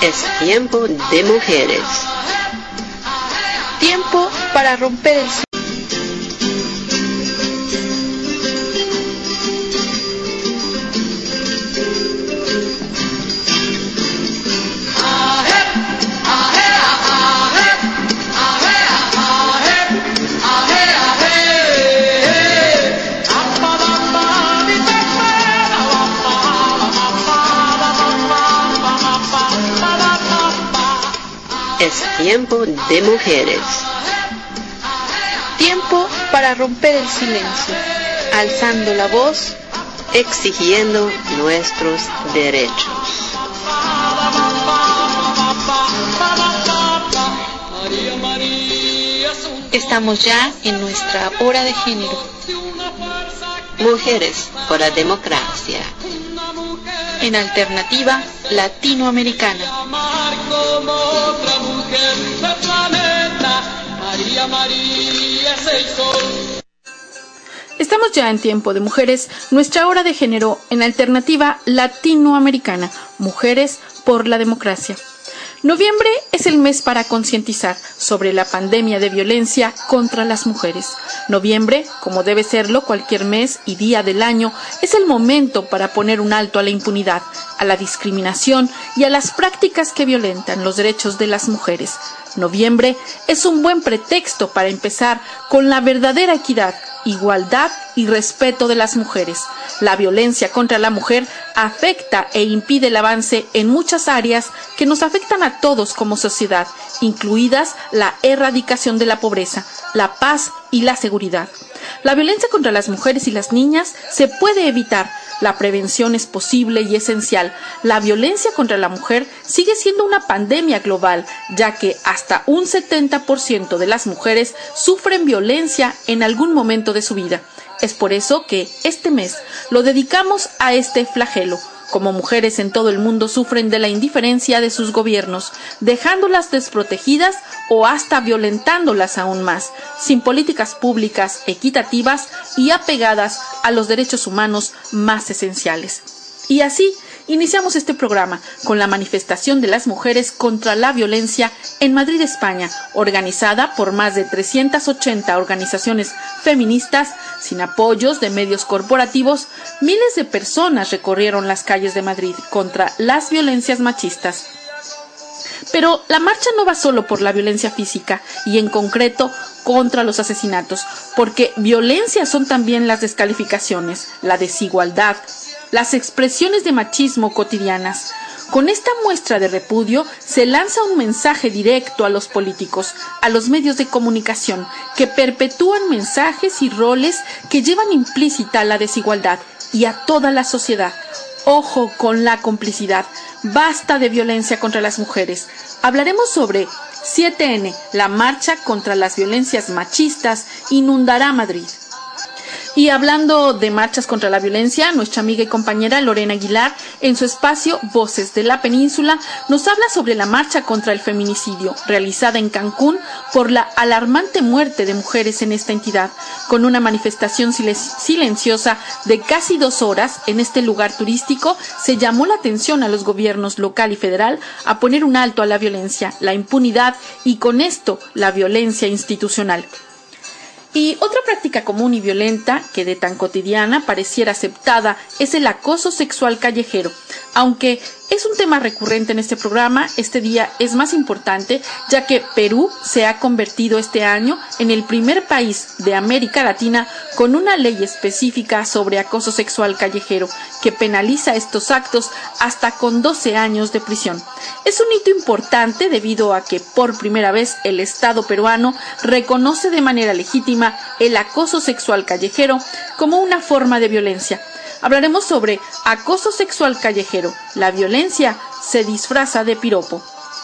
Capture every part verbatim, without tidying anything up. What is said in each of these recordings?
Es tiempo de mujeres. Tiempo para romper el Es tiempo de mujeres. Tiempo para romper el silencio, alzando la voz, exigiendo nuestros derechos. Estamos ya en nuestra hora de género. Mujeres por la democracia. En alternativa latinoamericana. Estamos ya en tiempo de mujeres, nuestra hora de género en alternativa latinoamericana. Mujeres por la democracia. Noviembre es el mes para concientizar sobre la pandemia de violencia contra las mujeres. Noviembre, como debe serlo cualquier mes y día del año, es el momento para poner un alto a la impunidad, a la discriminación y a las prácticas que violentan los derechos de las mujeres. Noviembre es un buen pretexto para empezar con la verdadera equidad, igualdad y respeto de las mujeres. La violencia contra la mujer afecta e impide el avance en muchas áreas que nos afectan a todos como sociedad, incluidas la erradicación de la pobreza, la paz y la seguridad. La violencia contra las mujeres y las niñas se puede evitar. La prevención es posible y esencial. La violencia contra la mujer sigue siendo una pandemia global, ya que hasta un setenta por ciento de las mujeres sufren violencia en algún momento de su vida. Es por eso que este mes lo dedicamos a este flagelo. Como mujeres en todo el mundo sufren de la indiferencia de sus gobiernos, dejándolas desprotegidas o hasta violentándolas aún más, sin políticas públicas equitativas y apegadas a los derechos humanos más esenciales. Y así iniciamos este programa con la manifestación de las mujeres contra la violencia en Madrid, España, organizada por más de trescientas ochenta organizaciones feministas. Sin apoyos de medios corporativos, miles de personas recorrieron las calles de Madrid contra las violencias machistas. Pero la marcha no va solo por la violencia física y en concreto contra los asesinatos, porque violencia son también las descalificaciones, la desigualdad, las expresiones de machismo cotidianas. Con esta muestra de repudio se lanza un mensaje directo a los políticos, a los medios de comunicación, que perpetúan mensajes y roles que llevan implícita la desigualdad y a toda la sociedad. Ojo con la complicidad. Basta de violencia contra las mujeres. Hablaremos sobre siete ene, la marcha contra las violencias machistas inundará Madrid. Y hablando de marchas contra la violencia, nuestra amiga y compañera Lorena Aguilar, en su espacio Voces de la Península, nos habla sobre la marcha contra el feminicidio, realizada en Cancún por la alarmante muerte de mujeres en esta entidad. Con una manifestación silenciosa de casi dos horas en este lugar turístico, se llamó la atención a los gobiernos local y federal a poner un alto a la violencia, la impunidad y con esto la violencia institucional. Y otra práctica común y violenta que de tan cotidiana pareciera aceptada es el acoso sexual callejero. Aunque es un tema recurrente en este programa, este día es más importante ya que Perú se ha convertido este año en el primer país de América Latina con una ley específica sobre acoso sexual callejero que penaliza estos actos hasta con doce años de prisión. Es un hito importante debido a que por primera vez el Estado peruano reconoce de manera legítima el acoso sexual callejero como una forma de violencia. Hablaremos sobre acoso sexual callejero. La violencia se disfraza de piropo.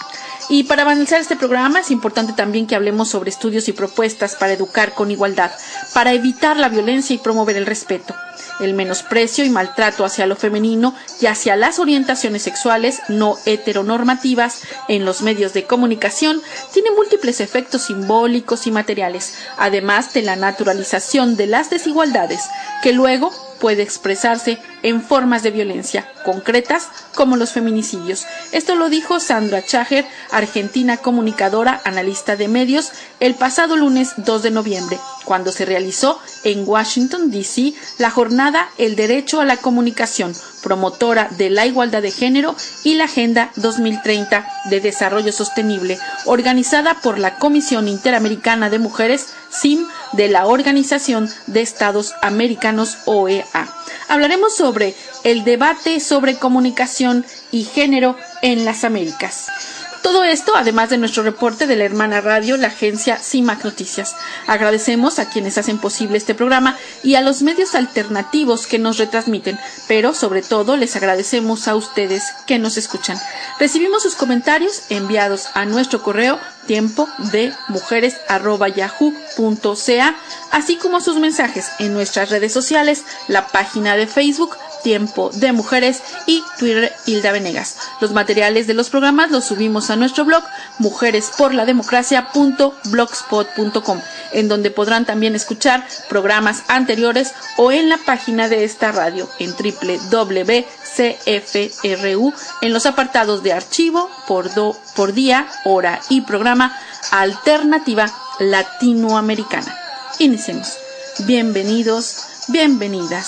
Y para avanzar este programa es importante también que hablemos sobre estudios y propuestas para educar con igualdad, para evitar la violencia y promover el respeto. El menosprecio y maltrato hacia lo femenino y hacia las orientaciones sexuales no heteronormativas en los medios de comunicación tiene múltiples efectos simbólicos y materiales, además de la naturalización de las desigualdades, que luego puede expresarse en formas de violencia concretas como los feminicidios. Esto lo dijo Sandra Chager, argentina comunicadora, analista de medios, el pasado lunes dos de noviembre, cuando se realizó en Washington, D C, la jornada El Derecho a la Comunicación, promotora de la igualdad de género y la Agenda dos mil treinta de Desarrollo Sostenible, organizada por la Comisión Interamericana de Mujeres, C I M, de la Organización de Estados Americanos, O E A. Hablaremos sobre el debate sobre comunicación y género en las Américas. Todo esto, además de nuestro reporte de la hermana radio, la agencia C I M A C Noticias. Agradecemos a quienes hacen posible este programa y a los medios alternativos que nos retransmiten, pero sobre todo les agradecemos a ustedes que nos escuchan. Recibimos sus comentarios enviados a nuestro correo tiempo de mujeres arroba yahoo punto ca, así como sus mensajes en nuestras redes sociales, la página de Facebook Tiempo de Mujeres y Twitter Hilda Venegas. Los materiales de los programas los subimos a nuestro blog mujeres por la democracia punto blogspot punto com, en donde podrán también escuchar programas anteriores o en la página de esta radio en doble u doble u doble u punto c f r u en los apartados de archivo por, do, por día, hora y programa Alternativa Latinoamericana. Iniciemos. Bienvenidos, bienvenidas.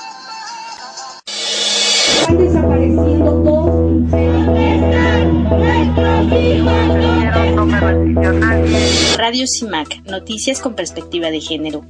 Están desapareciendo todos. Radio C I M A C, noticias con perspectiva de género.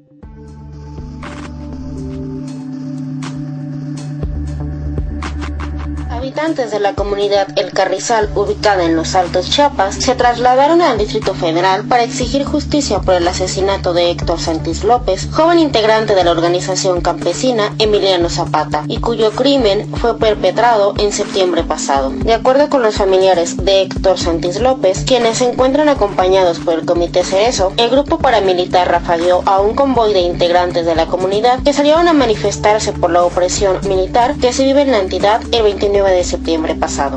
Habitantes de la comunidad El Carrizal, ubicada en Los Altos, Chiapas, se trasladaron al Distrito Federal para exigir justicia por el asesinato de Héctor Santis López, joven integrante de la organización campesina Emiliano Zapata, y cuyo crimen fue perpetrado en septiembre pasado. De acuerdo con los familiares de Héctor Santis López, quienes se encuentran acompañados por el Comité Cerezo, el grupo paramilitar rafagueó a un convoy de integrantes de la comunidad que salieron a manifestarse por la opresión militar que se vive en la entidad el veintinueve de septiembre pasado.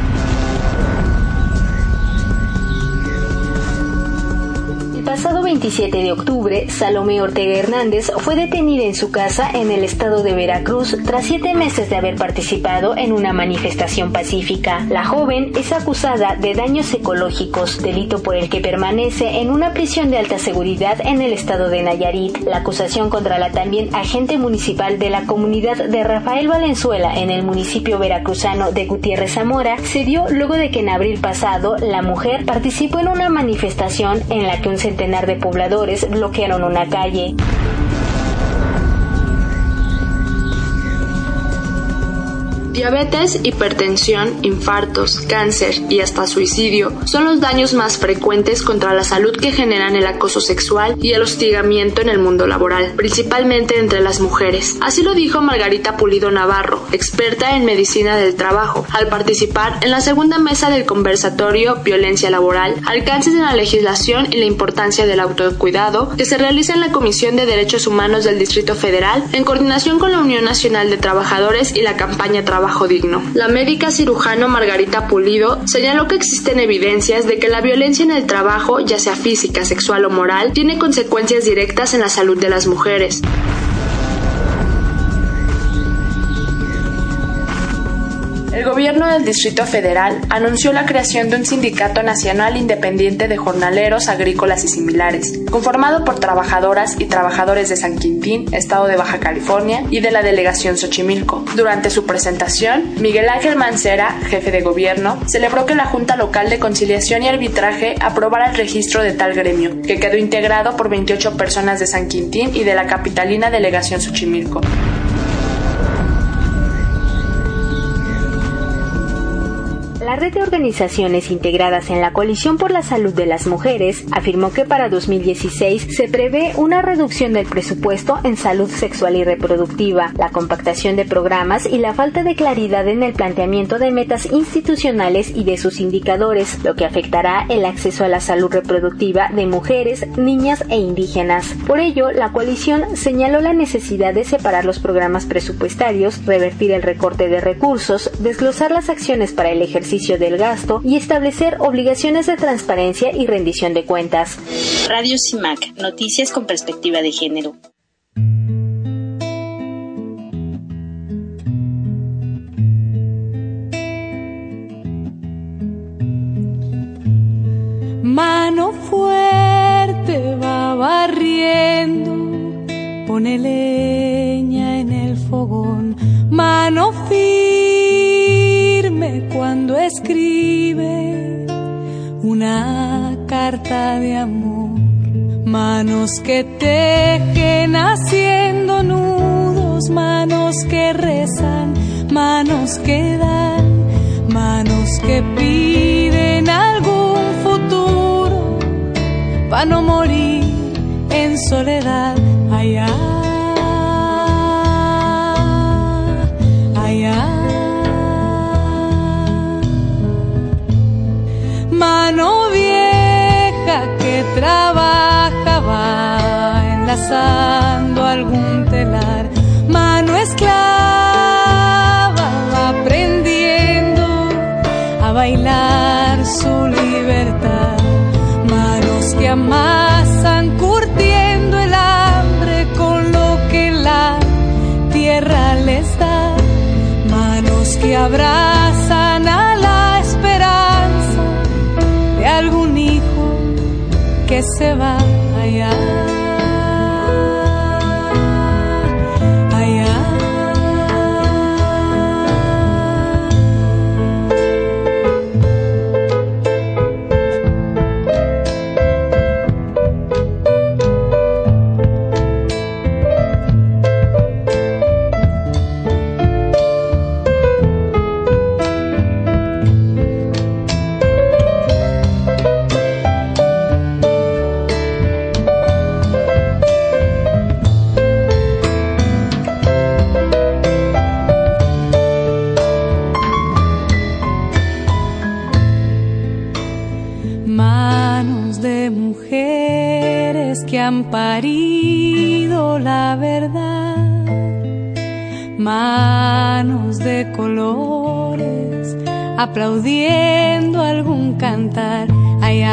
El pasado veintisiete de octubre, Salomé Ortega Hernández fue detenida en su casa en el estado de Veracruz tras siete meses de haber participado en una manifestación pacífica. La joven es acusada de daños ecológicos, delito por el que permanece en una prisión de alta seguridad en el estado de Nayarit. La acusación contra la también agente municipal de la comunidad de Rafael Valenzuela en el municipio veracruzano de Gutiérrez Zamora se dio luego de que en abril pasado la mujer participó en una manifestación en la que un centenar de pobladores bloquearon una calle. Diabetes, hipertensión, infartos, cáncer y hasta suicidio son los daños más frecuentes contra la salud que generan el acoso sexual y el hostigamiento en el mundo laboral, principalmente entre las mujeres. Así lo dijo Margarita Pulido Navarro, experta en medicina del trabajo, al participar en la segunda mesa del conversatorio Violencia Laboral, alcances de la legislación y la importancia del autocuidado, que se realiza en la Comisión de Derechos Humanos del Distrito Federal, en coordinación con la Unión Nacional de Trabajadores y la campaña Trabajo Digno. La médica cirujano Margarita Pulido señaló que existen evidencias de que la violencia en el trabajo, ya sea física, sexual o moral, tiene consecuencias directas en la salud de las mujeres. El gobierno del Distrito Federal anunció la creación de un sindicato nacional independiente de jornaleros, agrícolas y similares, conformado por trabajadoras y trabajadores de San Quintín, estado de Baja California, y de la delegación Xochimilco. Durante su presentación, Miguel Ángel Mancera, jefe de gobierno, celebró que la Junta Local de Conciliación y Arbitraje aprobara el registro de tal gremio, que quedó integrado por veintiocho personas de San Quintín y de la capitalina delegación Xochimilco. La red de organizaciones integradas en la Coalición por la Salud de las Mujeres afirmó que para dos mil dieciséis se prevé una reducción del presupuesto en salud sexual y reproductiva, la compactación de programas y la falta de claridad en el planteamiento de metas institucionales y de sus indicadores, lo que afectará el acceso a la salud reproductiva de mujeres, niñas e indígenas. Por ello, la coalición señaló la necesidad de separar los programas presupuestarios, revertir el recorte de recursos, desglosar las acciones para el ejercicio del gasto y establecer obligaciones de transparencia y rendición de cuentas. Radio C I M A C, noticias con perspectiva de género. Mano fuerte va barriendo, pone leña en el fogón. Mano firme cuando escribe una carta de amor. Manos que tejen haciendo nudos, manos que rezan, manos que dan, manos que piden algún futuro para no morir en soledad. Allá, allá. Mano vieja que trabajaba enlazando algún telar. Mano esclava aprendiendo a bailar su libertad. Manos que amasan curtiendo el hambre con lo que la tierra les da. Manos que abrazan a la esperanza de algún hijo que se va allá. Que han parido la verdad, manos de colores aplaudiendo algún cantar. Allá,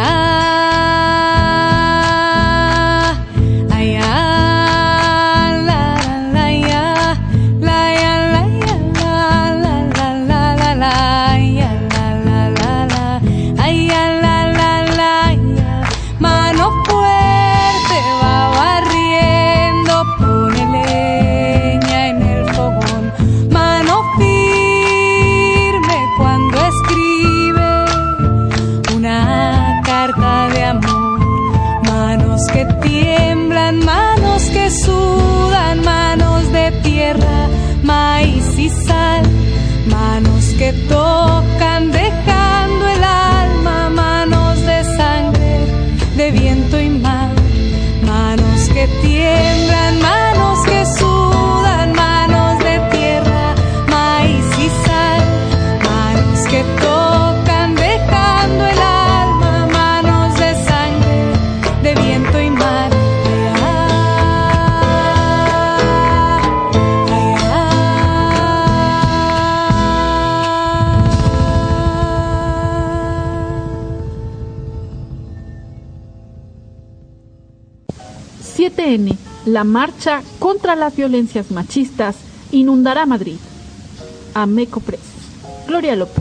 allá, la la ya, la ya, la ya, la la la la la la ya, la la la la, allá, la la la ya. Mano que tiemblan, manos que sudan, manos de tierra, maíz y sal, manos que tocan dejando el alma, manos de sangre, de viento y mar, manos que tiemblan, manos que sudan, manos de tierra, maíz y sal, manos que tocan dejando el alma, manos de sangre, de viento y mar. siete ene, la marcha contra las violencias machistas inundará Madrid. Ameco Press. Gloria López.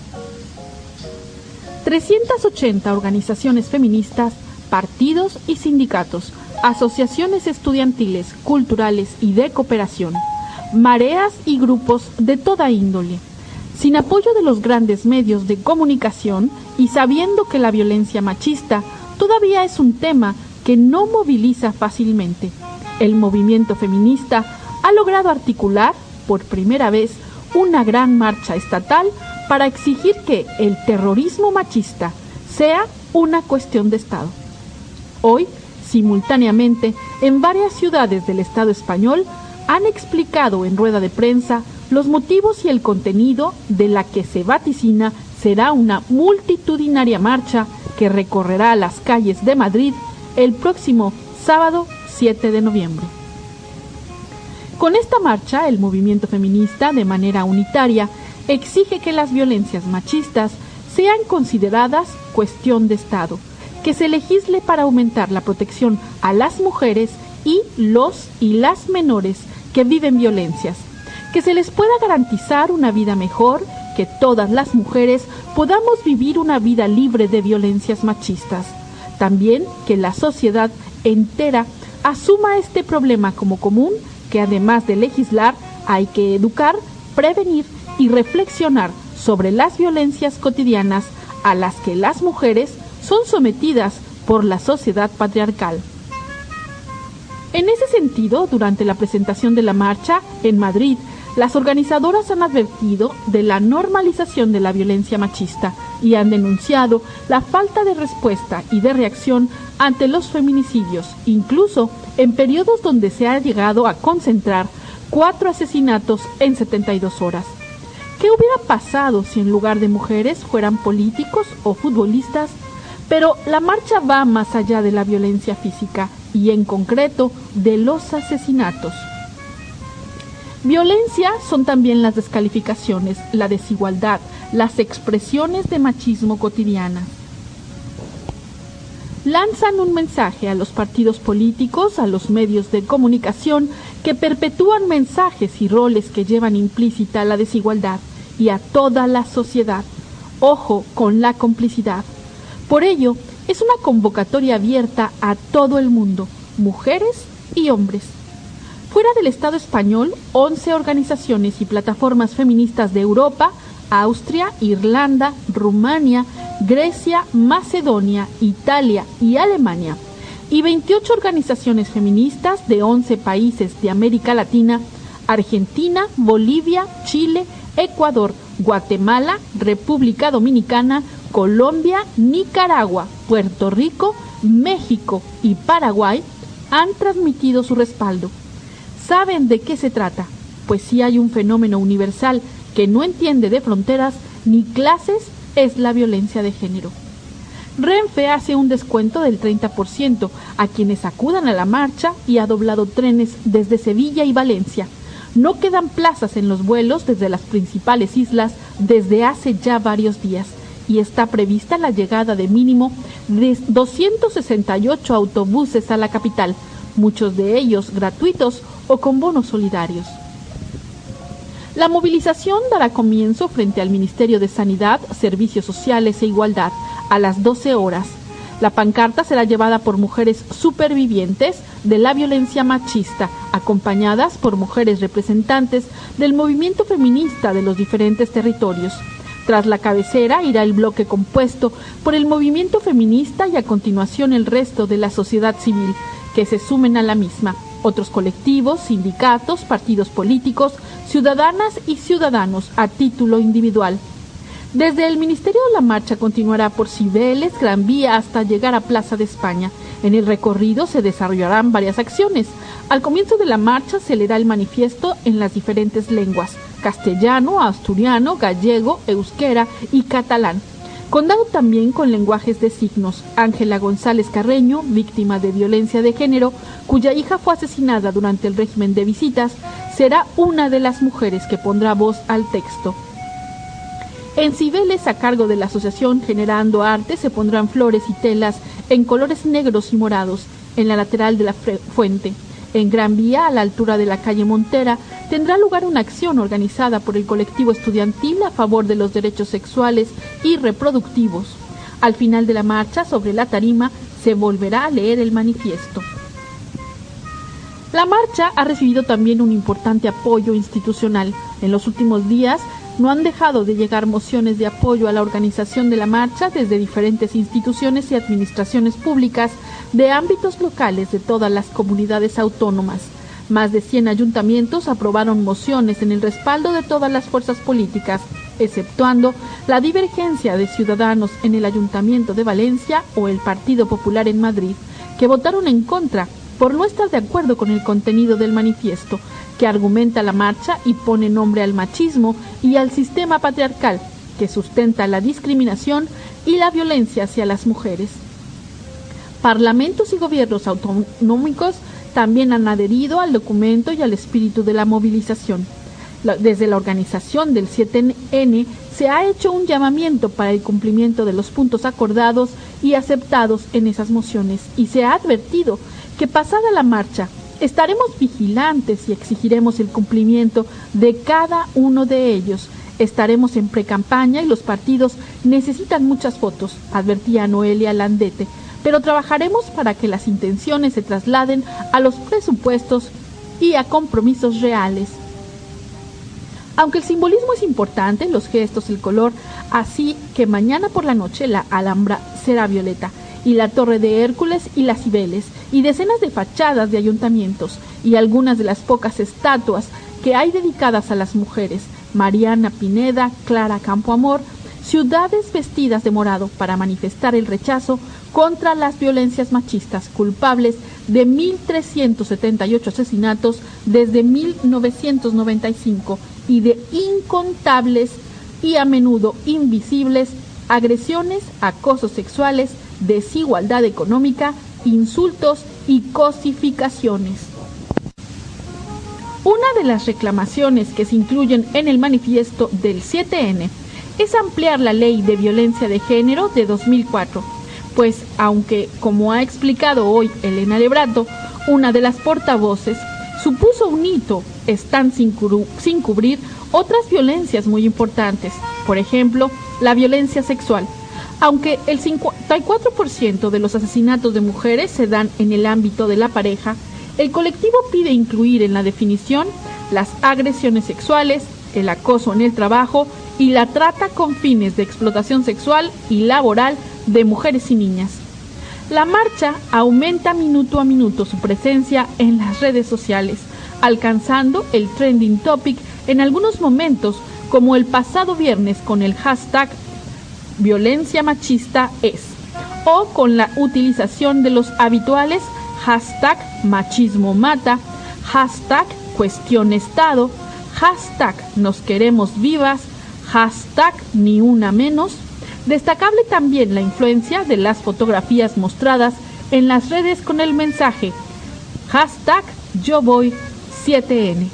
trescientas ochenta organizaciones feministas, partidos y sindicatos, asociaciones estudiantiles, culturales y de cooperación, mareas y grupos de toda índole, sin apoyo de los grandes medios de comunicación y sabiendo que la violencia machista todavía es un tema que no moviliza fácilmente. El movimiento feminista ha logrado articular, por primera vez, una gran marcha estatal para exigir que el terrorismo machista sea una cuestión de Estado. Hoy, simultáneamente, en varias ciudades del Estado español han explicado en rueda de prensa los motivos y el contenido de la que se vaticina será una multitudinaria marcha que recorrerá las calles de Madrid el próximo sábado siete de noviembre. Con esta marcha, el movimiento feminista, de manera unitaria, exige que las violencias machistas sean consideradas cuestión de Estado, que se legisle para aumentar la protección a las mujeres y los y las menores que viven violencias, que se les pueda garantizar una vida mejor, que todas las mujeres podamos vivir una vida libre de violencias machistas. También que la sociedad entera asuma este problema como común, que además de legislar, hay que educar, prevenir y reflexionar sobre las violencias cotidianas a las que las mujeres son sometidas por la sociedad patriarcal. En ese sentido, durante la presentación de la marcha en Madrid, las organizadoras han advertido de la normalización de la violencia machista y han denunciado la falta de respuesta y de reacción ante los feminicidios, incluso en periodos donde se ha llegado a concentrar cuatro asesinatos en setenta y dos horas. ¿Qué hubiera pasado si en lugar de mujeres fueran políticos o futbolistas? Pero la marcha va más allá de la violencia física y en concreto de los asesinatos. Violencia son también las descalificaciones, la desigualdad, las expresiones de machismo cotidianas. Lanzan un mensaje a los partidos políticos, a los medios de comunicación que perpetúan mensajes y roles que llevan implícita la desigualdad y a toda la sociedad. Ojo con la complicidad. Por ello, es una convocatoria abierta a todo el mundo, mujeres y hombres. Fuera del Estado español, once organizaciones y plataformas feministas de Europa, Austria, Irlanda, Rumania, Grecia, Macedonia, Italia y Alemania, y veintiocho organizaciones feministas de once países de América Latina, Argentina, Bolivia, Chile, Ecuador, Guatemala, República Dominicana, Colombia, Nicaragua, Puerto Rico, México y Paraguay han transmitido su respaldo. ¿Saben de qué se trata? Pues si hay un fenómeno universal que no entiende de fronteras ni clases, es la violencia de género. Renfe hace un descuento del treinta por ciento a quienes acudan a la marcha y ha doblado trenes desde Sevilla y Valencia. No quedan plazas en los vuelos desde las principales islas desde hace ya varios días y está prevista la llegada de mínimo de doscientos sesenta y ocho autobuses a la capital, muchos de ellos gratuitos o con bonos solidarios. La movilización dará comienzo frente al Ministerio de Sanidad, Servicios Sociales e Igualdad a las doce horas. La pancarta será llevada por mujeres supervivientes de la violencia machista, acompañadas por mujeres representantes del movimiento feminista de los diferentes territorios. Tras la cabecera irá el bloque compuesto por el movimiento feminista y a continuación el resto de la sociedad civil, que se sumen a la misma. Otros colectivos, sindicatos, partidos políticos, ciudadanas y ciudadanos a título individual. Desde el Ministerio la marcha continuará por Cibeles, Gran Vía hasta llegar a Plaza de España. En el recorrido se desarrollarán varias acciones. Al comienzo de la marcha se leerá el manifiesto en las diferentes lenguas: castellano, asturiano, gallego, euskera y catalán. Contado también con lenguajes de signos. Ángela González Carreño, víctima de violencia de género, cuya hija fue asesinada durante el régimen de visitas, será una de las mujeres que pondrá voz al texto. En Cibeles, a cargo de la asociación Generando Arte, se pondrán flores y telas en colores negros y morados en la lateral de la fuente. En Gran Vía, a la altura de la calle Montera, tendrá lugar una acción organizada por el colectivo estudiantil a favor de los derechos sexuales y reproductivos. Al final de la marcha, sobre la tarima, se volverá a leer el manifiesto. La marcha ha recibido también un importante apoyo institucional. En los últimos días no han dejado de llegar mociones de apoyo a la organización de la marcha desde diferentes instituciones y administraciones públicas de ámbitos locales de todas las comunidades autónomas. Más de cien ayuntamientos aprobaron mociones en el respaldo de todas las fuerzas políticas, exceptuando la divergencia de Ciudadanos en el Ayuntamiento de Valencia o el Partido Popular en Madrid, que votaron en contra por no estar de acuerdo con el contenido del manifiesto, que argumenta la marcha y pone nombre al machismo y al sistema patriarcal, que sustenta la discriminación y la violencia hacia las mujeres. Parlamentos y gobiernos autonómicos también han adherido al documento y al espíritu de la movilización. Desde la organización del siete ene se ha hecho un llamamiento para el cumplimiento de los puntos acordados y aceptados en esas mociones y se ha advertido que pasada la marcha estaremos vigilantes y exigiremos el cumplimiento de cada uno de ellos. Estaremos en precampaña y los partidos necesitan muchas fotos, advertía Noelia Landete, pero trabajaremos para que las intenciones se trasladen a los presupuestos y a compromisos reales. Aunque el simbolismo es importante, los gestos, el color, así que mañana por la noche la Alhambra será violeta, y la Torre de Hércules y las Cibeles, y decenas de fachadas de ayuntamientos, y algunas de las pocas estatuas que hay dedicadas a las mujeres, Mariana Pineda, Clara Campoamor, ciudades vestidas de morado para manifestar el rechazo contra las violencias machistas, culpables de mil trescientos setenta y ocho asesinatos desde mil novecientos noventa y cinco y de incontables y a menudo invisibles agresiones, acosos sexuales, desigualdad económica, insultos y cosificaciones. Una de las reclamaciones que se incluyen en el manifiesto del siete ene es ampliar la Ley de Violencia de Género de dos mil cuatro, pues aunque, como ha explicado hoy Elena Lebrato, una de las portavoces, supuso un hito, están sin, cubru- sin cubrir otras violencias muy importantes, por ejemplo, la violencia sexual. Aunque el cincuenta y cuatro por ciento de los asesinatos de mujeres se dan en el ámbito de la pareja, el colectivo pide incluir en la definición las agresiones sexuales, el acoso en el trabajo y la trata con fines de explotación sexual y laboral de mujeres y niñas. La marcha aumenta minuto a minuto su presencia en las redes sociales, alcanzando el trending topic en algunos momentos, como el pasado viernes con el hashtag violencia machista es, o con la utilización de los habituales hashtag machismo mata, hashtag cuestión estado, hashtag nos queremos vivas, hashtag ni una menos. Destacable también la influencia de las fotografías mostradas en las redes con el mensaje hashtag yo voy siete ene.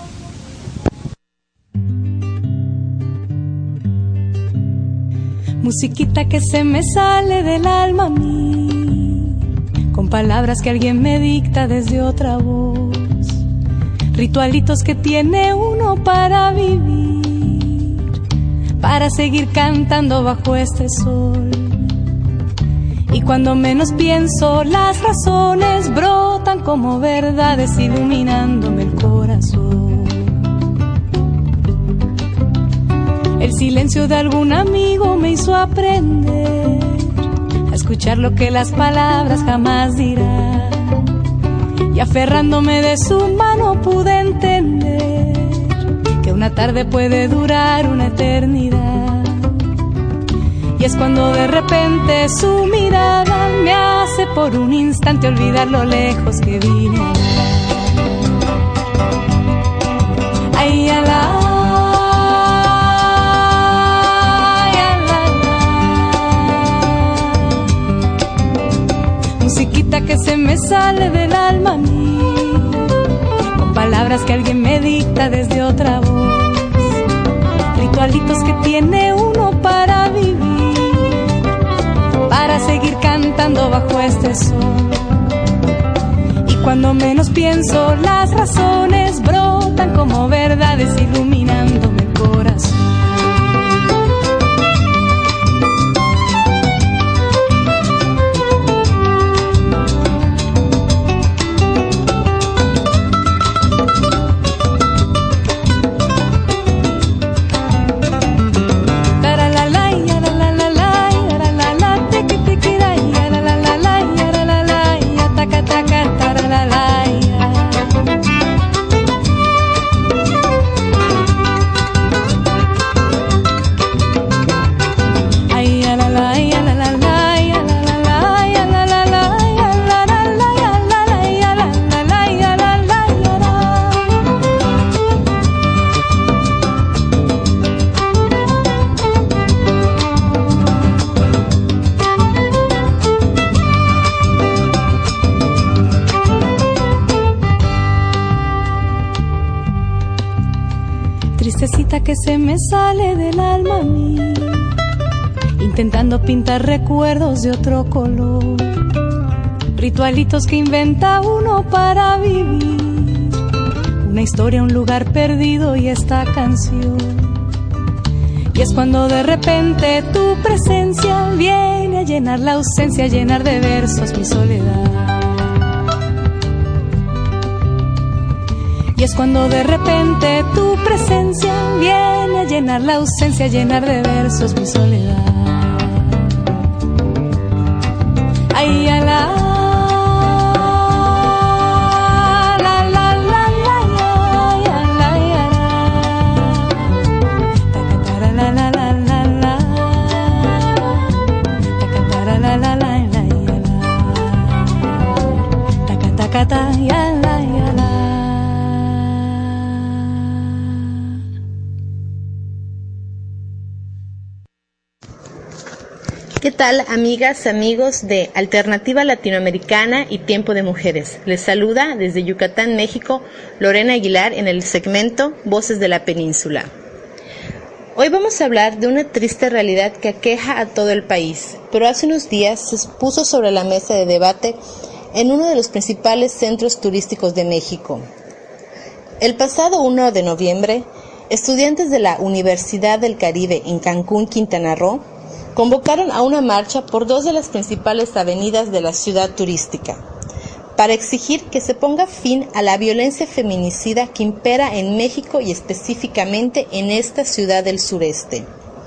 Musiquita que se me sale del alma a mí, con palabras que alguien me dicta desde otra voz, ritualitos que tiene uno para vivir, para seguir cantando bajo este sol. Y cuando menos pienso, las razones brotan como verdades iluminándome el corazón. El silencio de algún amigo me hizo aprender a escuchar lo que las palabras jamás dirán. Y aferrándome de su mano pude entender que una tarde puede durar una eternidad. Y es cuando de repente su mirada me hace por un instante olvidar lo lejos que vine. Ay, ala. Musiquita que se me sale del alma a mí, con palabras que alguien me dicta desde otra voz, ritualitos que tiene uno para vivir, para seguir cantando bajo este sol. Y cuando menos pienso, las razones brotan como verdades iluminándome el corazón. Que se me sale del alma a mí, intentando pintar recuerdos de otro color, ritualitos que inventa uno para vivir, una historia, un lugar perdido y esta canción. Y es cuando de repente tu presencia viene a a llenar la ausencia, a llenar de versos mi soledad. Y es cuando de repente tu presencia viene a llenar la ausencia, a llenar de versos mi soledad. Ay, a la ¿Qué tal, amigas, amigos de Alternativa Latinoamericana y Tiempo de Mujeres? Les saluda desde Yucatán, México, Lorena Aguilar en el segmento Voces de la Península. Hoy vamos a hablar de una triste realidad que aqueja a todo el país, pero hace unos días se puso sobre la mesa de debate en uno de los principales centros turísticos de México. El pasado primero de noviembre, estudiantes de la Universidad del Caribe en Cancún, Quintana Roo, convocaron a una marcha por dos de las principales avenidas de la ciudad turística, para exigir que se ponga fin a la violencia feminicida que impera en México y específicamente en esta ciudad del sureste.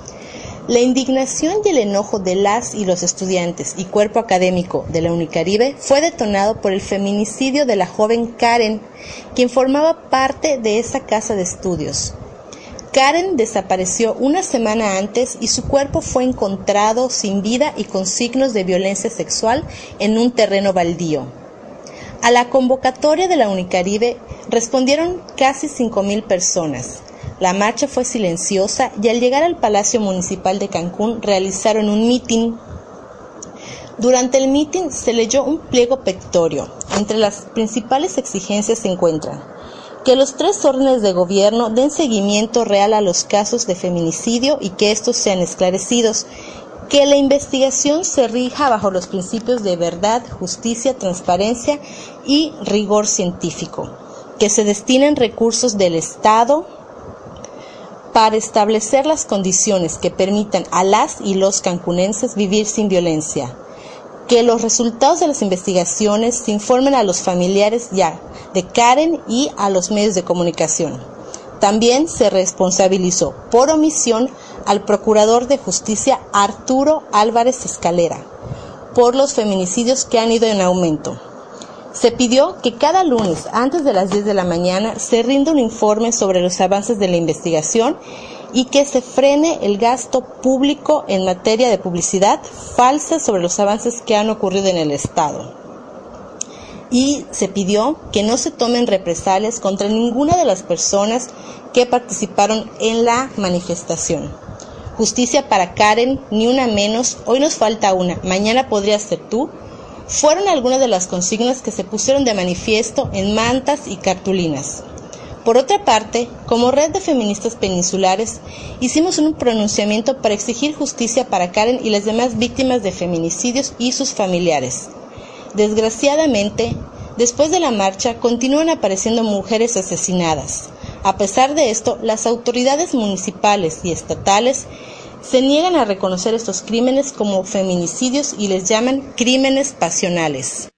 La indignación y el enojo de las y los estudiantes y cuerpo académico de la Unicaribe fue detonado por el feminicidio de la joven Karen, quien formaba parte de esa casa de estudios. Karen desapareció una semana antes y su cuerpo fue encontrado sin vida y con signos de violencia sexual en un terreno baldío. A la convocatoria de la Unicaribe respondieron casi cinco mil personas. La marcha fue silenciosa y al llegar al Palacio Municipal de Cancún realizaron un mitin. Durante el mitin se leyó un pliego petitorio. Entre las principales exigencias se encuentran que los tres órdenes de gobierno den seguimiento real a los casos de feminicidio y que estos sean esclarecidos, que la investigación se rija bajo los principios de verdad, justicia, transparencia y rigor científico, que se destinen recursos del Estado para establecer las condiciones que permitan a las y los cancunenses vivir sin violencia, que los resultados de las investigaciones se informen a los familiares ya de Karen y a los medios de comunicación. También se responsabilizó por omisión al Procurador de Justicia Arturo Álvarez Escalera por los feminicidios que han ido en aumento. Se pidió que cada lunes antes de las diez de la mañana se rinda un informe sobre los avances de la investigación y que se frene el gasto público en materia de publicidad falsa sobre los avances que han ocurrido en el Estado. Y se pidió que no se tomen represalias contra ninguna de las personas que participaron en la manifestación. Justicia para Karen, ni una menos, hoy nos falta una, mañana podría ser tú, fueron algunas de las consignas que se pusieron de manifiesto en mantas y cartulinas. Por otra parte, como Red de Feministas Peninsulares, hicimos un pronunciamiento para exigir justicia para Karen y las demás víctimas de feminicidios y sus familiares. Desgraciadamente, después de la marcha, continúan apareciendo mujeres asesinadas. A pesar de esto, las autoridades municipales y estatales se niegan a reconocer estos crímenes como feminicidios y les llaman crímenes pasionales.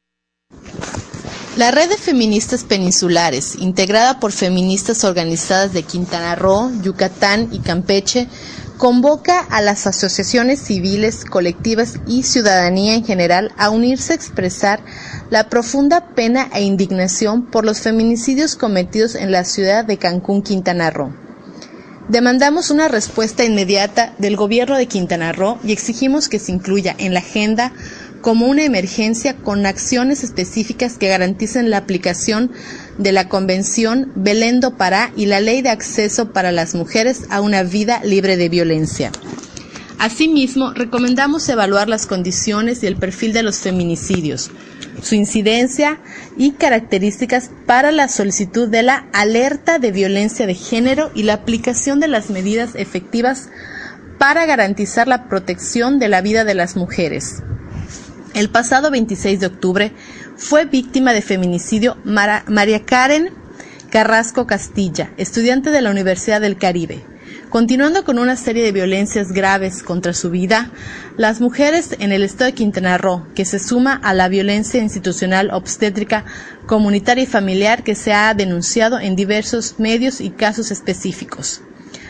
La Red de Feministas Peninsulares, integrada por feministas organizadas de Quintana Roo, Yucatán y Campeche, convoca a las asociaciones civiles, colectivas y ciudadanía en general a unirse a expresar la profunda pena e indignación por los feminicidios cometidos en la ciudad de Cancún, Quintana Roo. Demandamos una respuesta inmediata del gobierno de Quintana Roo y exigimos que se incluya en la agenda como una emergencia con acciones específicas que garanticen la aplicación de la Convención Belén do Pará y la Ley de Acceso para las Mujeres a una Vida Libre de Violencia. Asimismo, recomendamos evaluar las condiciones y el perfil de los feminicidios, su incidencia y características para la solicitud de la alerta de violencia de género y la aplicación de las medidas efectivas para garantizar la protección de la vida de las mujeres. El pasado veintiséis de octubre fue víctima de feminicidio Mara, María Karen Carrasco Castilla, estudiante de la Universidad del Caribe. Continuando con una serie de violencias graves contra su vida, las mujeres en el estado de Quintana Roo, que se suma a la violencia institucional, obstétrica, comunitaria y familiar que se ha denunciado en diversos medios y casos específicos.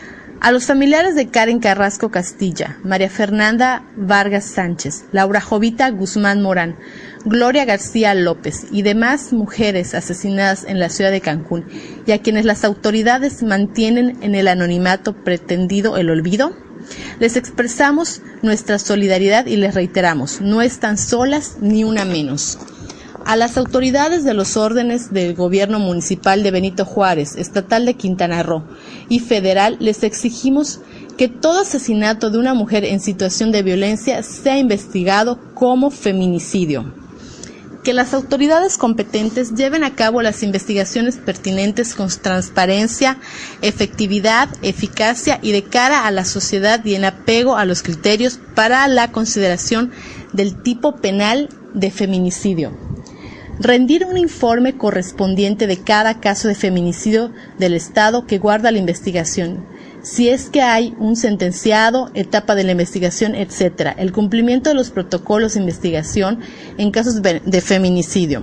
A los familiares de Karen Carrasco Castilla, María Fernanda Vargas Sánchez, Laura Jovita Guzmán Morán, Gloria García López y demás mujeres asesinadas en la ciudad de Cancún, y a quienes las autoridades mantienen en el anonimato pretendido el olvido, les expresamos nuestra solidaridad y les reiteramos, no están solas ni una menos. A las autoridades de los órdenes del gobierno municipal de Benito Juárez, estatal de Quintana Roo y federal, les exigimos que todo asesinato de una mujer en situación de violencia sea investigado como feminicidio. Que las autoridades competentes lleven a cabo las investigaciones pertinentes con transparencia, efectividad, eficacia y de cara a la sociedad y en apego a los criterios para la consideración del tipo penal de feminicidio. Rendir un informe correspondiente de cada caso de feminicidio del Estado que guarda la investigación, si es que hay un sentenciado, etapa de la investigación, etcétera. El cumplimiento de los protocolos de investigación en casos de feminicidio.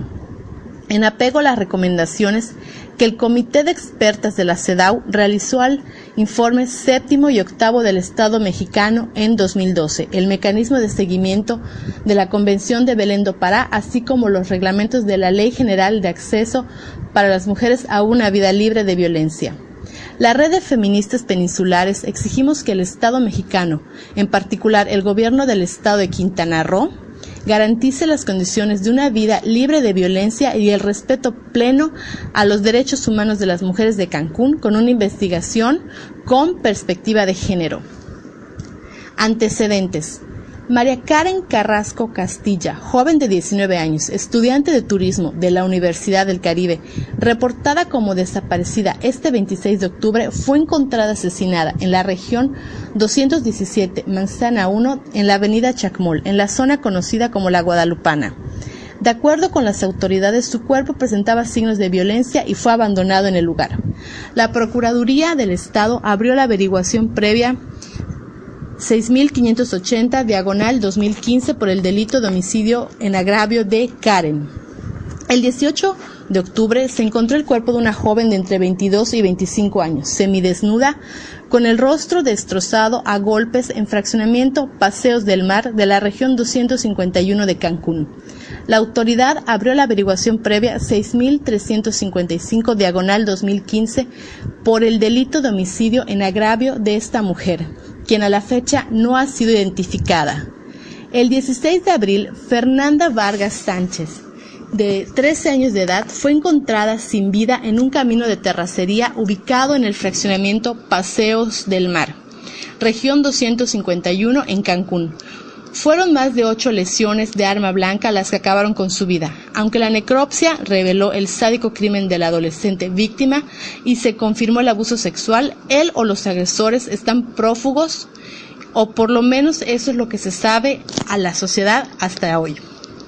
En apego a las recomendaciones que el Comité de Expertas de la CEDAW realizó al informe séptimo y octavo del Estado mexicano en dos mil doce, el mecanismo de seguimiento de la Convención de Belén do Pará, así como los reglamentos de la Ley General de Acceso para las Mujeres a una Vida Libre de Violencia. La red de feministas peninsulares exigimos que el Estado mexicano, en particular el gobierno del Estado de Quintana Roo, garantice las condiciones de una vida libre de violencia y el respeto pleno a los derechos humanos de las mujeres de Cancún con una investigación con perspectiva de género. Antecedentes. María Karen Carrasco Castilla, joven de diecinueve años, estudiante de turismo de la Universidad del Caribe, reportada como desaparecida este veintiséis de octubre, fue encontrada asesinada en la región doscientos diecisiete, Manzana uno, en la avenida Chacmol, en la zona conocida como La Guadalupana. De acuerdo con las autoridades, su cuerpo presentaba signos de violencia y fue abandonado en el lugar. La Procuraduría del Estado abrió la averiguación previa seis mil quinientos ochenta, diagonal dos mil quince, por el delito de homicidio en agravio de Karen. El dieciocho de octubre se encontró el cuerpo de una joven de entre veintidós y veinticinco años, semidesnuda, con el rostro destrozado a golpes en fraccionamiento Paseos del Mar de la región doscientos cincuenta y uno de Cancún. La autoridad abrió la averiguación previa seis mil trescientos cincuenta y cinco, diagonal dos mil quince, por el delito de homicidio en agravio de esta mujer, quien a la fecha no ha sido identificada. El dieciséis de abril, Fernanda Vargas Sánchez, de trece años de edad, fue encontrada sin vida en un camino de terracería ubicado en el fraccionamiento Paseos del Mar, región doscientos cincuenta y uno, en Cancún. Fueron más de ocho lesiones de arma blanca las que acabaron con su vida, aunque la necropsia reveló el sádico crimen de la adolescente víctima y se confirmó el abuso sexual. Él o los agresores están prófugos, o por lo menos eso es lo que se sabe a la sociedad hasta hoy.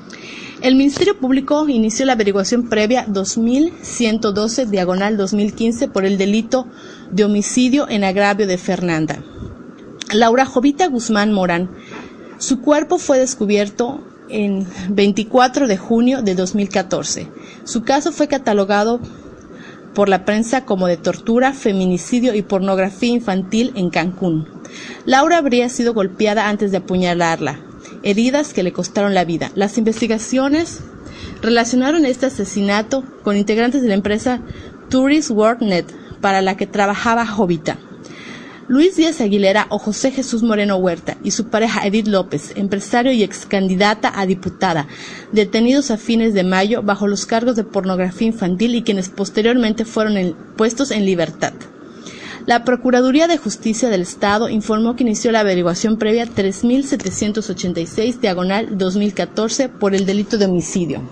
El Ministerio Público inició la averiguación previa dos mil ciento doce, diagonal dos mil quince, por el delito de homicidio en agravio de Fernanda. Laura Jovita Guzmán Morán. Su cuerpo fue descubierto en veinticuatro de junio de dos mil catorce. Su caso fue catalogado por la prensa como de tortura, feminicidio y pornografía infantil en Cancún. Laura habría sido golpeada antes de apuñalarla, heridas que le costaron la vida. Las investigaciones relacionaron este asesinato con integrantes de la empresa Tourist World Net, para la que trabajaba Jovita. Luis Díaz Aguilera o José Jesús Moreno Huerta y su pareja Edith López, empresario y excandidata a diputada, detenidos a fines de mayo bajo los cargos de pornografía infantil y quienes posteriormente fueron en, puestos en libertad. La Procuraduría de Justicia del Estado informó que inició la averiguación previa tres mil setecientos ochenta y seis, diagonal dos mil catorce, por el delito de homicidio.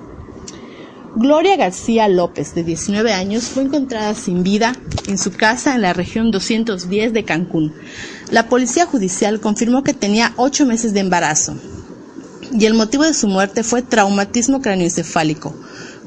Gloria García López, de diecinueve años, fue encontrada sin vida en su casa en la región doscientos diez de Cancún. La Policía Judicial confirmó que tenía ocho meses de embarazo y el motivo de su muerte fue traumatismo craneoencefálico,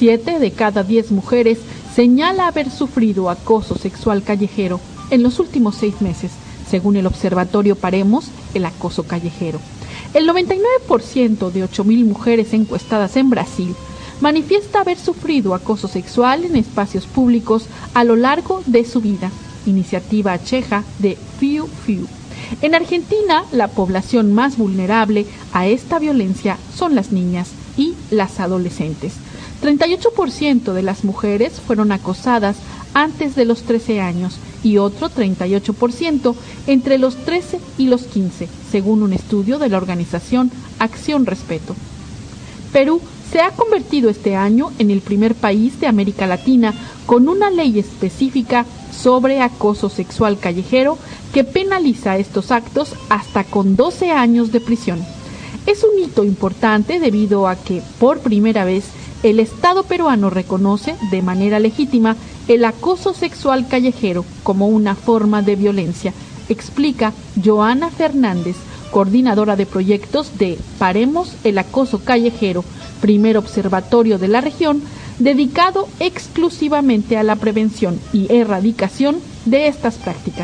Siete de cada diez mujeres señala haber sufrido acoso sexual callejero en los últimos seis meses, según el observatorio Paremos el acoso callejero. El noventa y nueve por ciento de ocho mil mujeres encuestadas en Brasil manifiesta haber sufrido acoso sexual en espacios públicos a lo largo de su vida. Iniciativa checa de Fiu Fiu. En Argentina, la población más vulnerable a esta violencia son las niñas y las adolescentes. treinta y ocho por ciento de las mujeres fueron acosadas antes de los trece años y otro treinta y ocho por ciento entre los trece y los quince, según un estudio de la organización Acción Respeto. Perú se ha convertido este año en el primer país de América Latina con una ley específica sobre acoso sexual callejero que penaliza estos actos hasta con doce años de prisión. Es un hito importante debido a que, por primera vez, el Estado peruano reconoce de manera legítima el acoso sexual callejero como una forma de violencia, explica Joana Fernández, coordinadora de proyectos de Paremos el acoso callejero, primer observatorio de la región, dedicado exclusivamente a la prevención y erradicación de estas prácticas.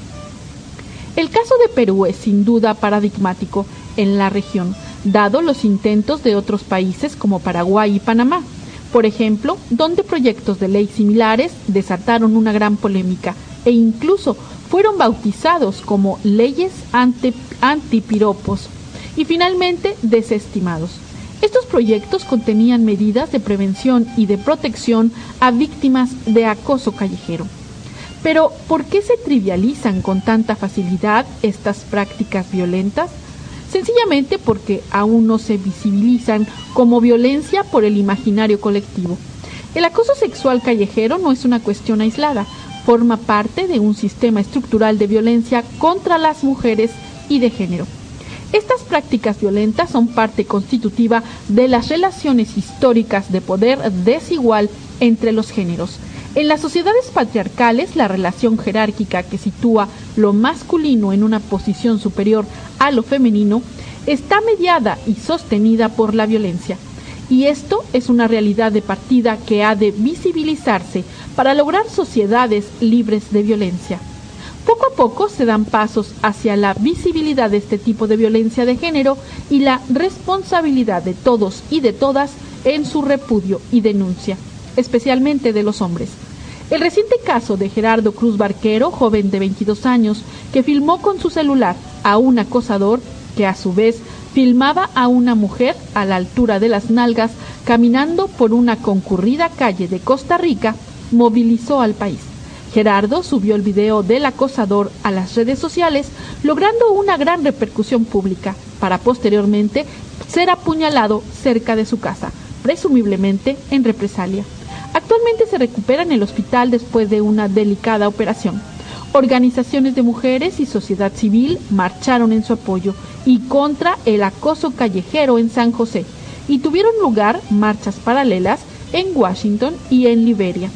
El caso de Perú es sin duda paradigmático en la región, dado los intentos de otros países como Paraguay y Panamá, por ejemplo, donde proyectos de ley similares desataron una gran polémica e incluso fueron bautizados como leyes anti, antipiropos y finalmente desestimados. Estos proyectos contenían medidas de prevención y de protección a víctimas de acoso callejero. Pero, ¿por qué se trivializan con tanta facilidad estas prácticas violentas? Sencillamente porque aún no se visibilizan como violencia por el imaginario colectivo. El acoso sexual callejero no es una cuestión aislada, forma parte de un sistema estructural de violencia contra las mujeres y de género. Estas prácticas violentas son parte constitutiva de las relaciones históricas de poder desigual entre los géneros. En las sociedades patriarcales, la relación jerárquica que sitúa lo masculino en una posición superior a lo femenino está mediada y sostenida por la violencia. Y esto es una realidad de partida que ha de visibilizarse para lograr sociedades libres de violencia. Poco a poco se dan pasos hacia la visibilidad de este tipo de violencia de género y la responsabilidad de todos y de todas en su repudio y denuncia, especialmente de los hombres. El reciente caso de Gerardo Cruz Barquero, joven de veintidós años, que filmó con su celular a un acosador que a su vez filmaba a una mujer a la altura de las nalgas caminando por una concurrida calle de Costa Rica, movilizó al país. Gerardo subió el video del acosador a las redes sociales, logrando una gran repercusión pública, para posteriormente ser apuñalado cerca de su casa, presumiblemente en represalia. Actualmente se recupera en el hospital después de una delicada operación. Organizaciones de mujeres y sociedad civil marcharon en su apoyo y contra el acoso callejero en San José, y tuvieron lugar marchas paralelas en Washington y en Liberia.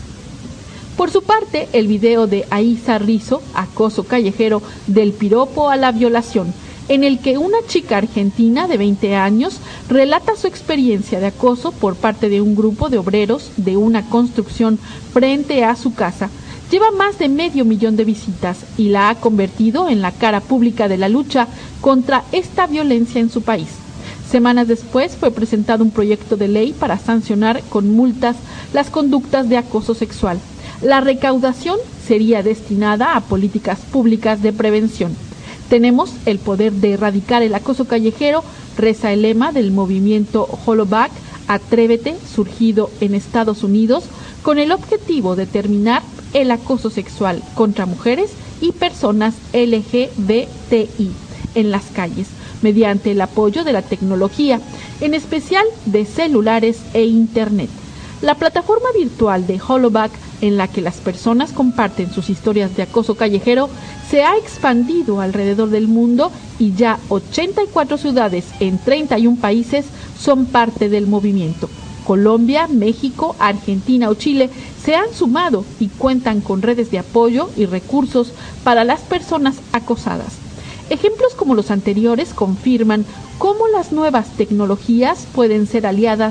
Por su parte, el video de Aiza Rizzo, acoso callejero del piropo a la violación, en el que una chica argentina de veinte años relata su experiencia de acoso por parte de un grupo de obreros de una construcción frente a su casa, lleva más de medio millón de visitas y la ha convertido en la cara pública de la lucha contra esta violencia en su país. Semanas después fue presentado un proyecto de ley para sancionar con multas las conductas de acoso sexual. La recaudación sería destinada a políticas públicas de prevención. Tenemos el poder de erradicar el acoso callejero, reza el lema del movimiento Hollaback, Atrévete, surgido en Estados Unidos, con el objetivo de terminar el acoso sexual contra mujeres y personas L G B T I en las calles, mediante el apoyo de la tecnología, en especial de celulares e Internet. La plataforma virtual de Hollaback, en la que las personas comparten sus historias de acoso callejero, se ha expandido alrededor del mundo y ya ochenta y cuatro ciudades en treinta y un países son parte del movimiento. Colombia, México, Argentina o Chile se han sumado y cuentan con redes de apoyo y recursos para las personas acosadas. Ejemplos como los anteriores confirman cómo las nuevas tecnologías pueden ser aliadas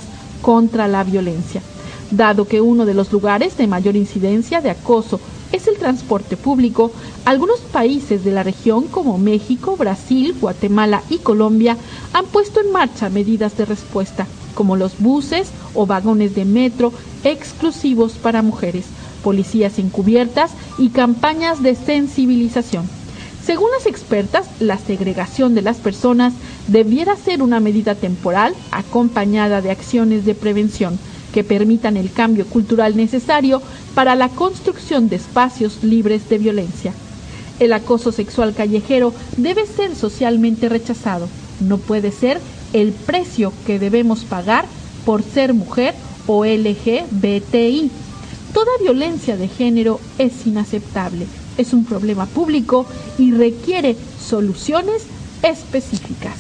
contra la violencia. Dado que uno de los lugares de mayor incidencia de acoso es el transporte público, algunos países de la región como México, Brasil, Guatemala y Colombia han puesto en marcha medidas de respuesta, como los buses o vagones de metro exclusivos para mujeres, policías encubiertas y campañas de sensibilización. Según las expertas, la segregación de las personas debiera ser una medida temporal acompañada de acciones de prevención que permitan el cambio cultural necesario para la construcción de espacios libres de violencia. El acoso sexual callejero debe ser socialmente rechazado. No puede ser el precio que debemos pagar por ser mujer o L G B T I. Toda violencia de género es inaceptable, es un problema público y requiere soluciones específicas.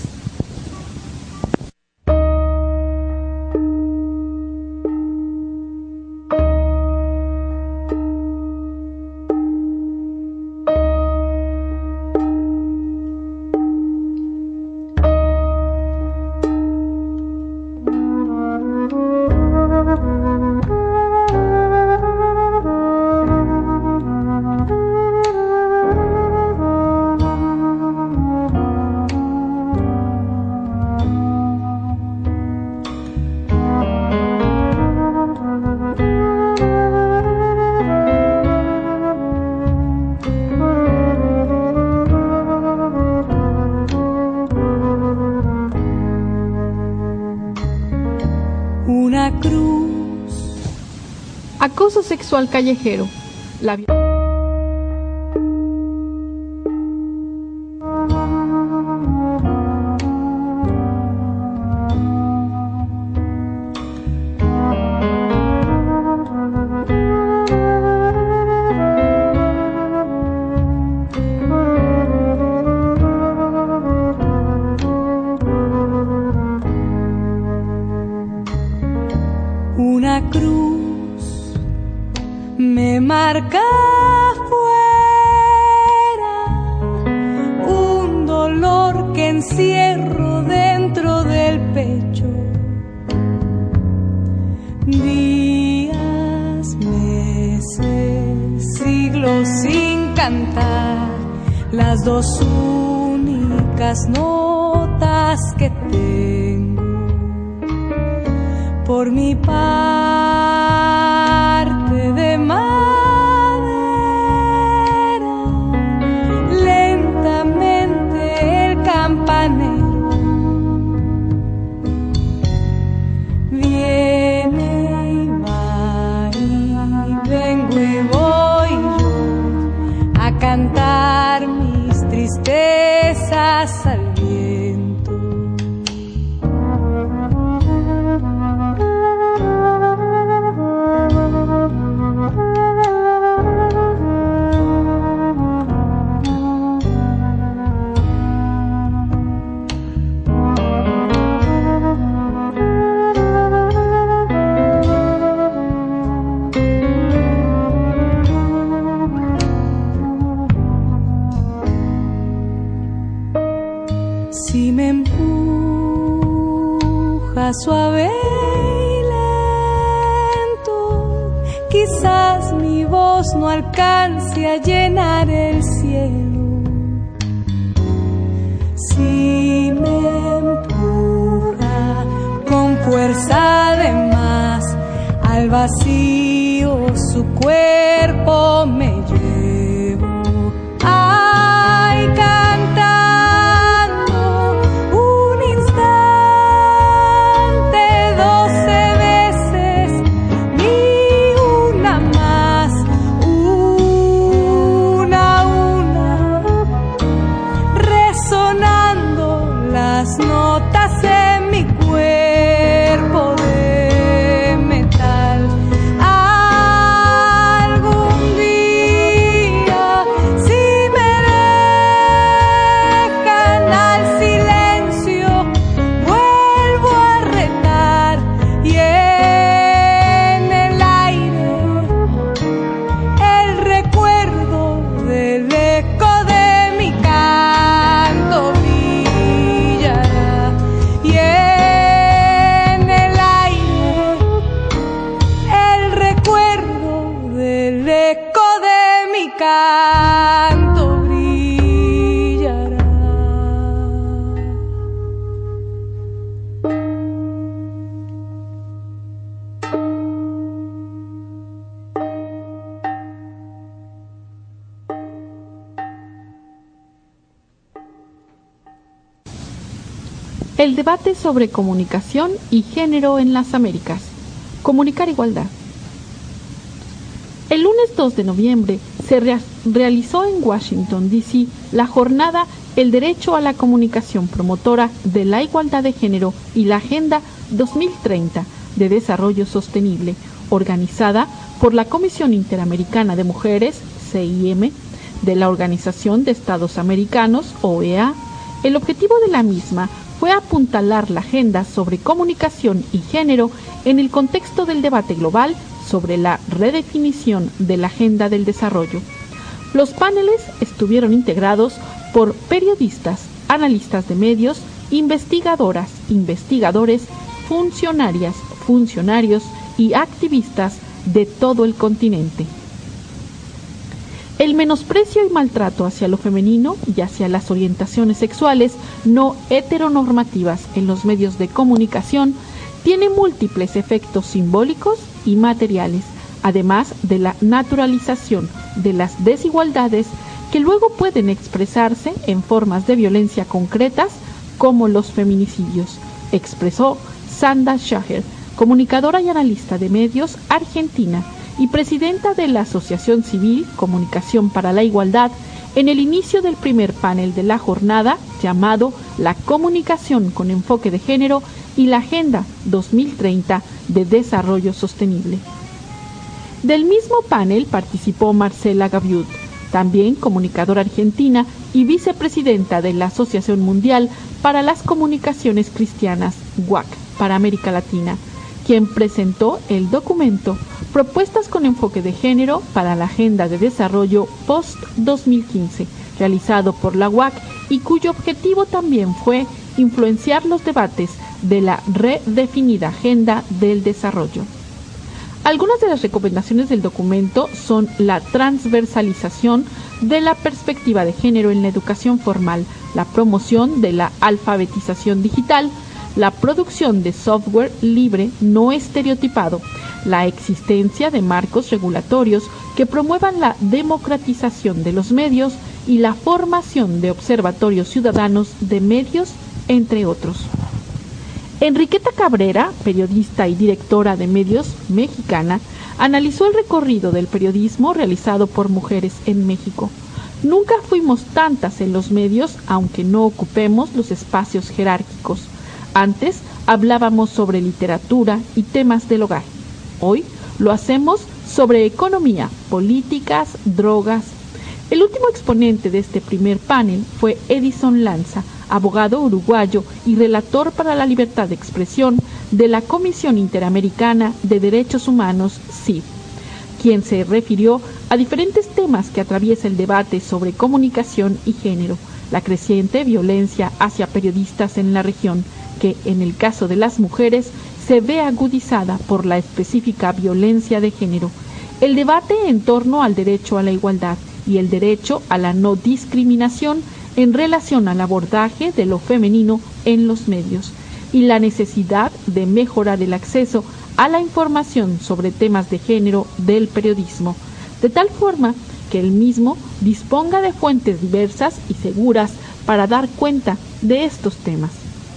Acoso sexual callejero. La una cruz me marca fuera, un dolor que encierro dentro del pecho. Días, meses, siglos sin cantar, las dos únicas notas que tengo. Por mi parte de madera, lentamente el campanero viene y va y vengo y voy yo a cantar mis tristezas al viento. Si me empuja suave y lento, quizás mi voz no alcance a llenar el cielo. Si me empuja con fuerza de más, al vacío su cuerpo me llevo. Ay, algún día canto brillará. El debate sobre comunicación y género en las Américas. Comunicar igualdad. El lunes dos de noviembre se re- realizó en Washington, D C la jornada El Derecho a la Comunicación Promotora de la Igualdad de Género y la Agenda dos mil treinta de Desarrollo Sostenible, organizada por la Comisión Interamericana de Mujeres, C I M, de la Organización de Estados Americanos, O E A. El objetivo de la misma fue apuntalar la agenda sobre comunicación y género en el contexto del debate global sobre la redefinición de la Agenda del Desarrollo. Los paneles estuvieron integrados por periodistas, analistas de medios, investigadoras, investigadores, funcionarias, funcionarios y activistas de todo el continente. El menosprecio y maltrato hacia lo femenino y hacia las orientaciones sexuales no heteronormativas en los medios de comunicación tiene múltiples efectos simbólicos y materiales, además de la naturalización de las desigualdades que luego pueden expresarse en formas de violencia concretas como los feminicidios, expresó Sanda Shaher, comunicadora y analista de medios argentina y presidenta de la Asociación Civil Comunicación para la Igualdad, en el inicio del primer panel de la jornada llamado La comunicación con enfoque de género y la Agenda dos mil treinta de Desarrollo Sostenible. Del mismo panel participó Marcela Gaviut, también comunicadora argentina y vicepresidenta de la Asociación Mundial para las Comunicaciones Cristianas, W A C, para América Latina, quien presentó el documento Propuestas con enfoque de género para la Agenda de Desarrollo post dos mil quince, realizado por la W A C y cuyo objetivo también fue influenciar los debates de la redefinida Agenda del Desarrollo. Algunas de las recomendaciones del documento son la transversalización de la perspectiva de género en la educación formal, la promoción de la alfabetización digital, la producción de software libre no estereotipado, la existencia de marcos regulatorios que promuevan la democratización de los medios y la formación de observatorios ciudadanos de medios, entre otros. Enriqueta Cabrera, periodista y directora de medios mexicana, analizó el recorrido del periodismo realizado por mujeres en México. Nunca fuimos tantas en los medios, aunque no ocupemos los espacios jerárquicos. Antes hablábamos sobre literatura y temas del hogar. Hoy lo hacemos sobre economía, políticas, drogas. El último exponente de este primer panel fue Edison Lanza, abogado uruguayo y relator para la libertad de expresión de la Comisión Interamericana de Derechos Humanos, C I D, quien se refirió a diferentes temas que atraviesa el debate sobre comunicación y género, la creciente violencia hacia periodistas en la región, que en el caso de las mujeres se ve agudizada por la específica violencia de género, el debate en torno al derecho a la igualdad y el derecho a la no discriminación en relación al abordaje de lo femenino en los medios y la necesidad de mejorar el acceso a la información sobre temas de género del periodismo, de tal forma que el mismo disponga de fuentes diversas y seguras para dar cuenta de estos temas.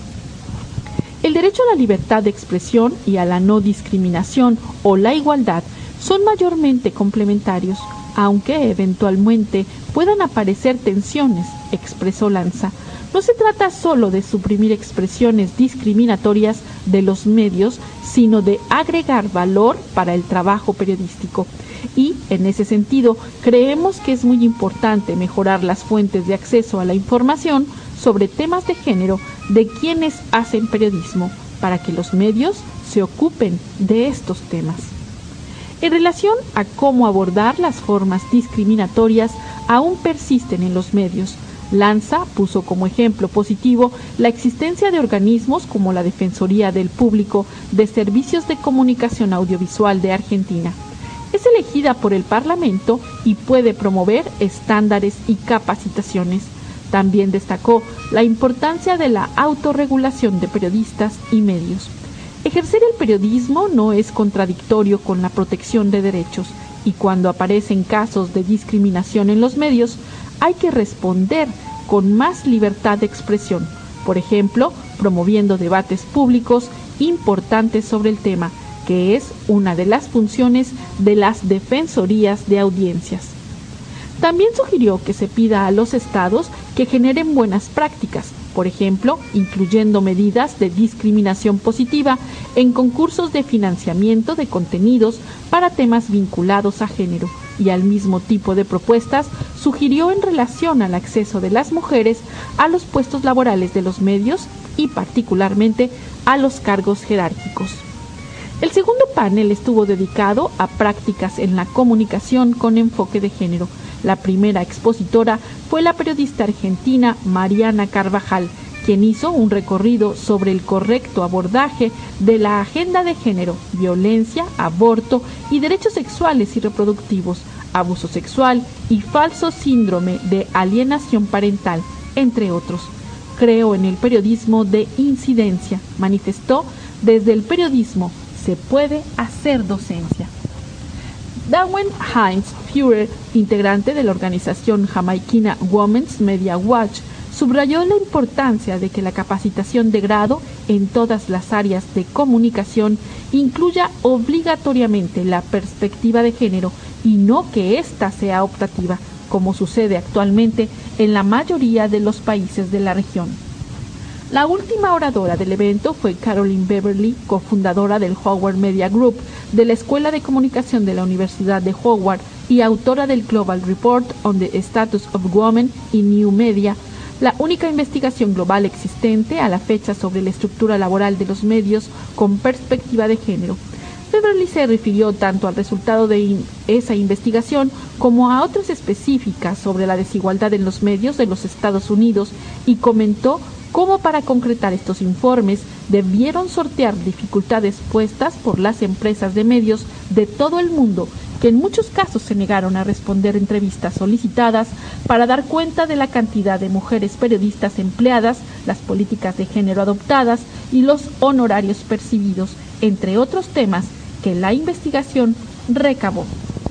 El derecho a la libertad de expresión y a la no discriminación o la igualdad son mayormente complementarios, aunque eventualmente puedan aparecer tensiones, expresó Lanza. No se trata solo de suprimir expresiones discriminatorias de los medios, sino de agregar valor para el trabajo periodístico. Y, en ese sentido, creemos que es muy importante mejorar las fuentes de acceso a la información sobre temas de género de quienes hacen periodismo, para que los medios se ocupen de estos temas. En relación a cómo abordar las formas discriminatorias aún persisten en los medios, Lanza puso como ejemplo positivo la existencia de organismos como la Defensoría del Público de Servicios de Comunicación Audiovisual de Argentina. Es el elegida por el Parlamento y puede promover estándares y capacitaciones. También destacó la importancia de la autorregulación de periodistas y medios. Ejercer el periodismo no es contradictorio con la protección de derechos, y cuando aparecen casos de discriminación en los medios, hay que responder con más libertad de expresión, por ejemplo, promoviendo debates públicos importantes sobre el tema, que es una de las funciones de las defensorías de audiencias. También sugirió que se pida a los estados que generen buenas prácticas, por ejemplo, incluyendo medidas de discriminación positiva en concursos de financiamiento de contenidos para temas vinculados a género, y al mismo tipo de propuestas sugirió en relación al acceso de las mujeres a los puestos laborales de los medios y particularmente a los cargos jerárquicos. El segundo panel estuvo dedicado a prácticas en la comunicación con enfoque de género. La primera expositora fue la periodista argentina Mariana Carvajal, quien hizo un recorrido sobre el correcto abordaje de la agenda de género, violencia, aborto y derechos sexuales y reproductivos, abuso sexual y falso síndrome de alienación parental, entre otros. Creo en el periodismo de incidencia, manifestó. Desde el periodismo se puede hacer docencia. Dawen Hines Führer, integrante de la organización jamaiquina Women's Media Watch, subrayó la importancia de que la capacitación de grado en todas las áreas de comunicación incluya obligatoriamente la perspectiva de género y no que ésta sea optativa, como sucede actualmente en la mayoría de los países de la región. La última oradora del evento fue Caroline Beverly, cofundadora del Howard Media Group, de la Escuela de Comunicación de la Universidad de Howard y autora del Global Report on the Status of Women in New Media, la única investigación global existente a la fecha sobre la estructura laboral de los medios con perspectiva de género. Beverly se refirió tanto al resultado de in- esa investigación como a otras específicas sobre la desigualdad en los medios de los Estados Unidos y comentó cómo para concretar estos informes debieron sortear dificultades puestas por las empresas de medios de todo el mundo, que en muchos casos se negaron a responder entrevistas solicitadas para dar cuenta de la cantidad de mujeres periodistas empleadas, las políticas de género adoptadas y los honorarios percibidos, entre otros temas que la investigación recabó.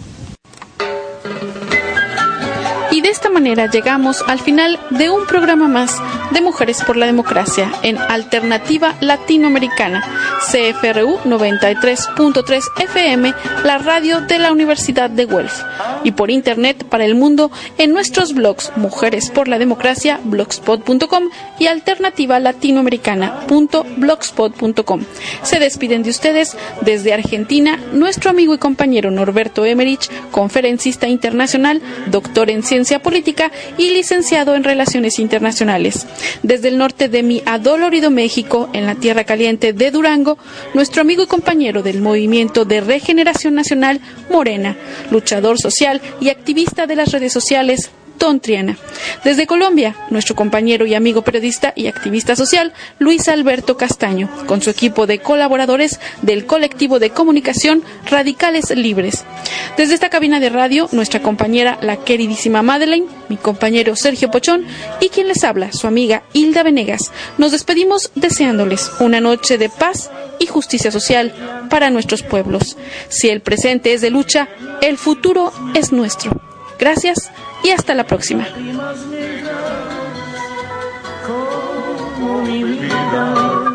Y de esta manera llegamos al final de un programa más de Mujeres por la Democracia en Alternativa Latinoamericana, C F R U noventa y tres punto tres F M, la radio de la Universidad de Guelph, y por internet para el mundo en nuestros blogs Mujeres por la Democracia, blogspot punto com y alternativa latinoamericana punto blogspot punto com. Se despiden de ustedes desde Argentina nuestro amigo y compañero Norberto Emmerich, conferencista internacional, doctor en ciencia política y licenciado en Relaciones Internacionales. Desde el norte de mi adolorido México, en la tierra caliente de Durango, nuestro amigo y compañero del Movimiento de Regeneración Nacional, Morena, luchador social y activista de las redes sociales, Don Triana. Desde Colombia, nuestro compañero y amigo periodista y activista social, Luis Alberto Castaño, con su equipo de colaboradores del colectivo de comunicación Radicales Libres. Desde esta cabina de radio, nuestra compañera, la queridísima Madeleine, mi compañero Sergio Pochón y quien les habla, su amiga Hilda Venegas. Nos despedimos deseándoles una noche de paz y justicia social para nuestros pueblos. Si el presente es de lucha, el futuro es nuestro. Gracias y hasta la próxima. Como mi vida.